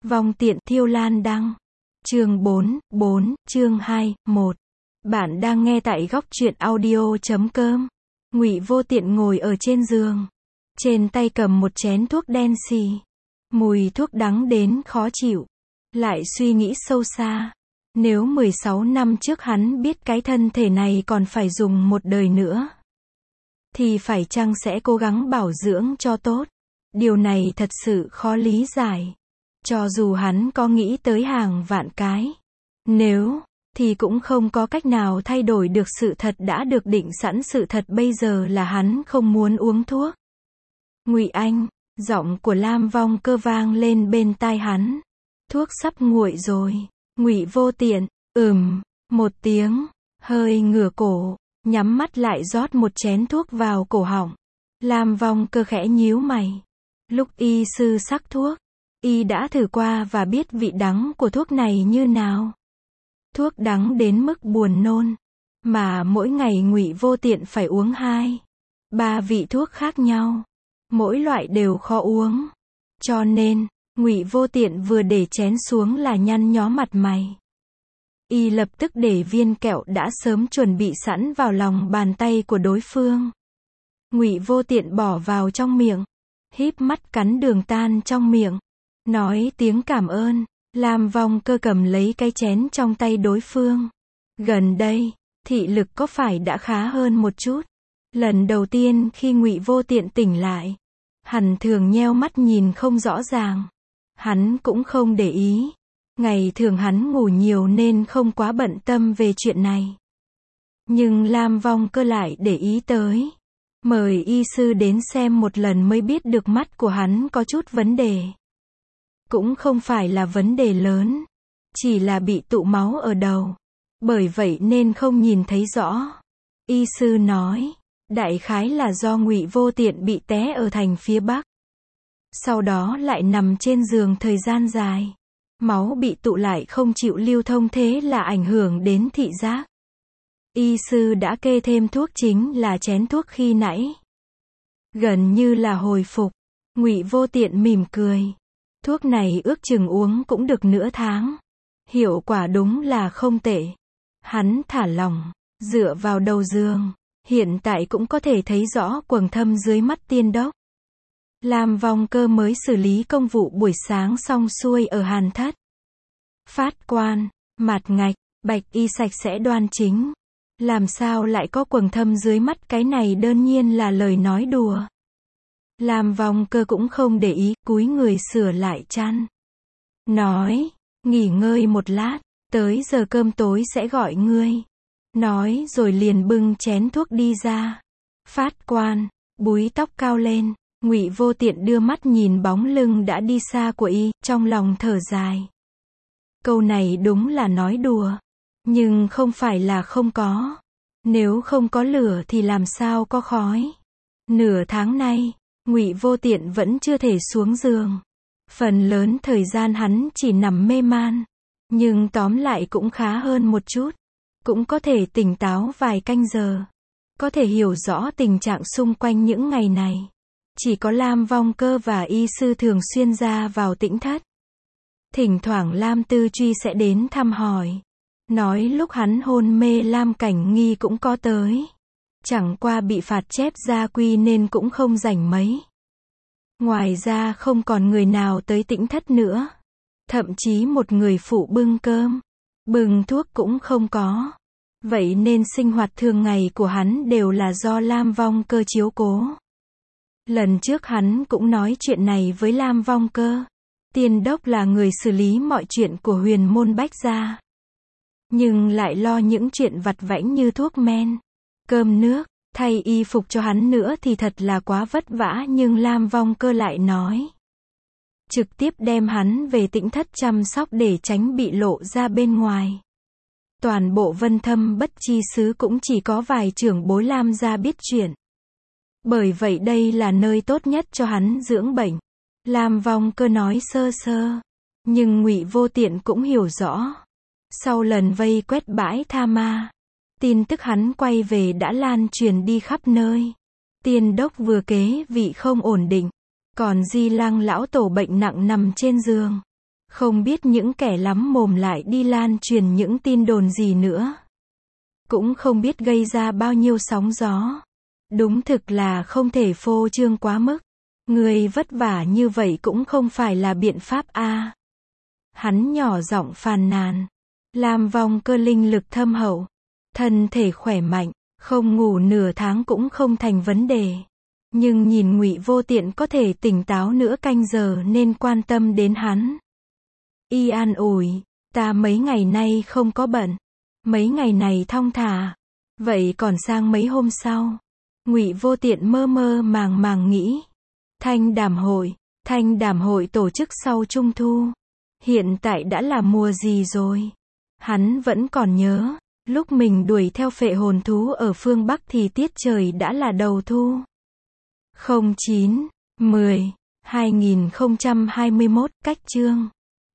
Vong tiện Thiêu Lan đăng. Chương 4, chương 2, 1. Bạn đang nghe tại góc truyện audio.com. Ngụy Vô Tiện ngồi ở trên giường. Trên tay cầm một chén thuốc đen xì. Mùi thuốc đắng đến khó chịu. Lại suy nghĩ sâu xa. Nếu 16 năm trước hắn biết cái thân thể này còn phải dùng một đời nữa, thì phải chăng sẽ cố gắng bảo dưỡng cho tốt? Điều này thật sự khó lý giải. Cho dù hắn có nghĩ tới hàng vạn cái nếu, thì cũng không có cách nào thay đổi được sự thật đã được định sẵn. Sự thật bây giờ là hắn không muốn uống thuốc. Ngụy Anh, giọng của Lam Vong Cơ vang lên bên tai hắn. Thuốc sắp nguội rồi. Ngụy Vô Tiện, một tiếng, hơi ngửa cổ, nhắm mắt lại rót một chén thuốc vào cổ họng. Lam Vong Cơ khẽ nhíu mày. Lúc y sư sắc thuốc, y đã thử qua và biết vị đắng của thuốc này như nào. Thuốc đắng đến mức buồn nôn, mà mỗi ngày Ngụy Vô Tiện phải uống 2-3 vị thuốc khác nhau, mỗi loại đều khó uống. Cho nên, Ngụy Vô Tiện vừa để chén xuống là nhăn nhó mặt mày. Y lập tức để viên kẹo đã sớm chuẩn bị sẵn vào lòng bàn tay của đối phương. Ngụy Vô Tiện bỏ vào trong miệng, híp mắt cắn đường tan trong miệng, nói tiếng cảm ơn. Lam Vong Cơ cầm lấy cái chén trong tay đối phương. Gần đây, thị lực có phải đã khá hơn một chút? Lần đầu tiên khi Ngụy Vô Tiện tỉnh lại, hắn thường nheo mắt nhìn không rõ ràng. Hắn cũng không để ý. Ngày thường hắn ngủ nhiều nên không quá bận tâm về chuyện này. Nhưng Lam Vong Cơ lại để ý tới. Mời y sư đến xem một lần mới biết được mắt của hắn có chút vấn đề. Cũng không phải là vấn đề lớn, chỉ là bị tụ máu ở đầu. Bởi vậy nên không nhìn thấy rõ. Y sư nói, đại khái là do Ngụy Vô Tiện bị té ở thành phía Bắc. Sau đó lại nằm trên giường thời gian dài. Máu bị tụ lại không chịu lưu thông, thế là ảnh hưởng đến thị giác. Y sư đã kê thêm thuốc, chính là chén thuốc khi nãy. Gần như là hồi phục. Ngụy Vô Tiện mỉm cười. Thuốc này ước chừng uống cũng được nửa tháng. Hiệu quả đúng là không tệ. Hắn thả lỏng, dựa vào đầu giường. Hiện tại cũng có thể thấy rõ quầng thâm dưới mắt tiên đốc. Lam Vong Cơ mới xử lý công vụ buổi sáng xong xuôi ở Hàn Thất. Phát quan, mặt ngạch, bạch y sạch sẽ đoan chính. Làm sao lại có quầng thâm dưới mắt? Cái này đơn nhiên là lời nói đùa. Lam Vong Cơ cũng không để ý, cúi người sửa lại chăn. Nói, nghỉ ngơi một lát, tới giờ cơm tối sẽ gọi ngươi. Nói rồi liền bưng chén thuốc đi ra. Phát quan, búi tóc cao lên. Ngụy Vô Tiện đưa mắt nhìn bóng lưng đã đi xa của y, trong lòng thở dài. Câu này đúng là nói đùa, nhưng không phải là không có. Nếu không có lửa thì làm sao có khói. Nửa tháng nay, Ngụy Vô Tiện vẫn chưa thể xuống giường. Phần lớn thời gian hắn chỉ nằm mê man, nhưng tóm lại cũng khá hơn một chút. Cũng có thể tỉnh táo vài canh giờ, có thể hiểu rõ tình trạng xung quanh những ngày này. Chỉ có Lam Vong Cơ và y sư thường xuyên ra vào tĩnh thất. Thỉnh thoảng Lam Tư Truy sẽ đến thăm hỏi. Nói lúc hắn hôn mê Lam Cảnh Nghi cũng có tới. Chẳng qua bị phạt chép gia quy nên cũng không rảnh mấy. Ngoài ra không còn người nào tới tĩnh thất nữa. Thậm chí một người phụ bưng cơm, bưng thuốc cũng không có. Vậy nên sinh hoạt thường ngày của hắn đều là do Lam Vong Cơ chiếu cố. Lần trước hắn cũng nói chuyện này với Lam Vong Cơ. Tiên đốc là người xử lý mọi chuyện của Huyền Môn Bách gia, nhưng lại lo những chuyện vặt vãnh như thuốc men, cơm nước, thay y phục cho hắn nữa thì thật là quá vất vả. Nhưng Lam Vong Cơ lại nói, trực tiếp đem hắn về tĩnh thất chăm sóc để tránh bị lộ ra bên ngoài. Toàn bộ Vân Thâm Bất Chi xứ cũng chỉ có vài trưởng bối Lam gia biết chuyện. Bởi vậy đây là nơi tốt nhất cho hắn dưỡng bệnh. Lam Vong Cơ nói sơ sơ, nhưng Ngụy Vô Tiện cũng hiểu rõ. Sau lần vây quét bãi Tha Ma, tin tức hắn quay về đã lan truyền đi khắp nơi. Tiên đốc vừa kế vị không ổn định, còn Di Lăng lão tổ bệnh nặng nằm trên giường. Không biết những kẻ lắm mồm lại đi lan truyền những tin đồn gì nữa. Cũng không biết gây ra bao nhiêu sóng gió. Đúng thực là không thể phô trương quá mức. Người vất vả như vậy cũng không phải là biện pháp a. Hắn nhỏ giọng phàn nàn. Lam Vong Cơ linh lực thâm hậu, thân thể khỏe mạnh, không ngủ nửa tháng cũng không thành vấn đề. Nhưng nhìn Ngụy Vô Tiện có thể tỉnh táo nửa canh giờ nên quan tâm đến hắn. Y an ủi, ta mấy ngày nay không có bận, mấy ngày này thong thả, vậy còn sang mấy hôm sau. Ngụy Vô Tiện mơ mơ màng màng nghĩ, thanh đàm hội tổ chức sau Trung Thu. Hiện tại đã là mùa gì rồi? Hắn vẫn còn nhớ, lúc mình đuổi theo phệ hồn thú ở phương Bắc thì tiết trời đã là đầu thu. 09/10/2021, cách chương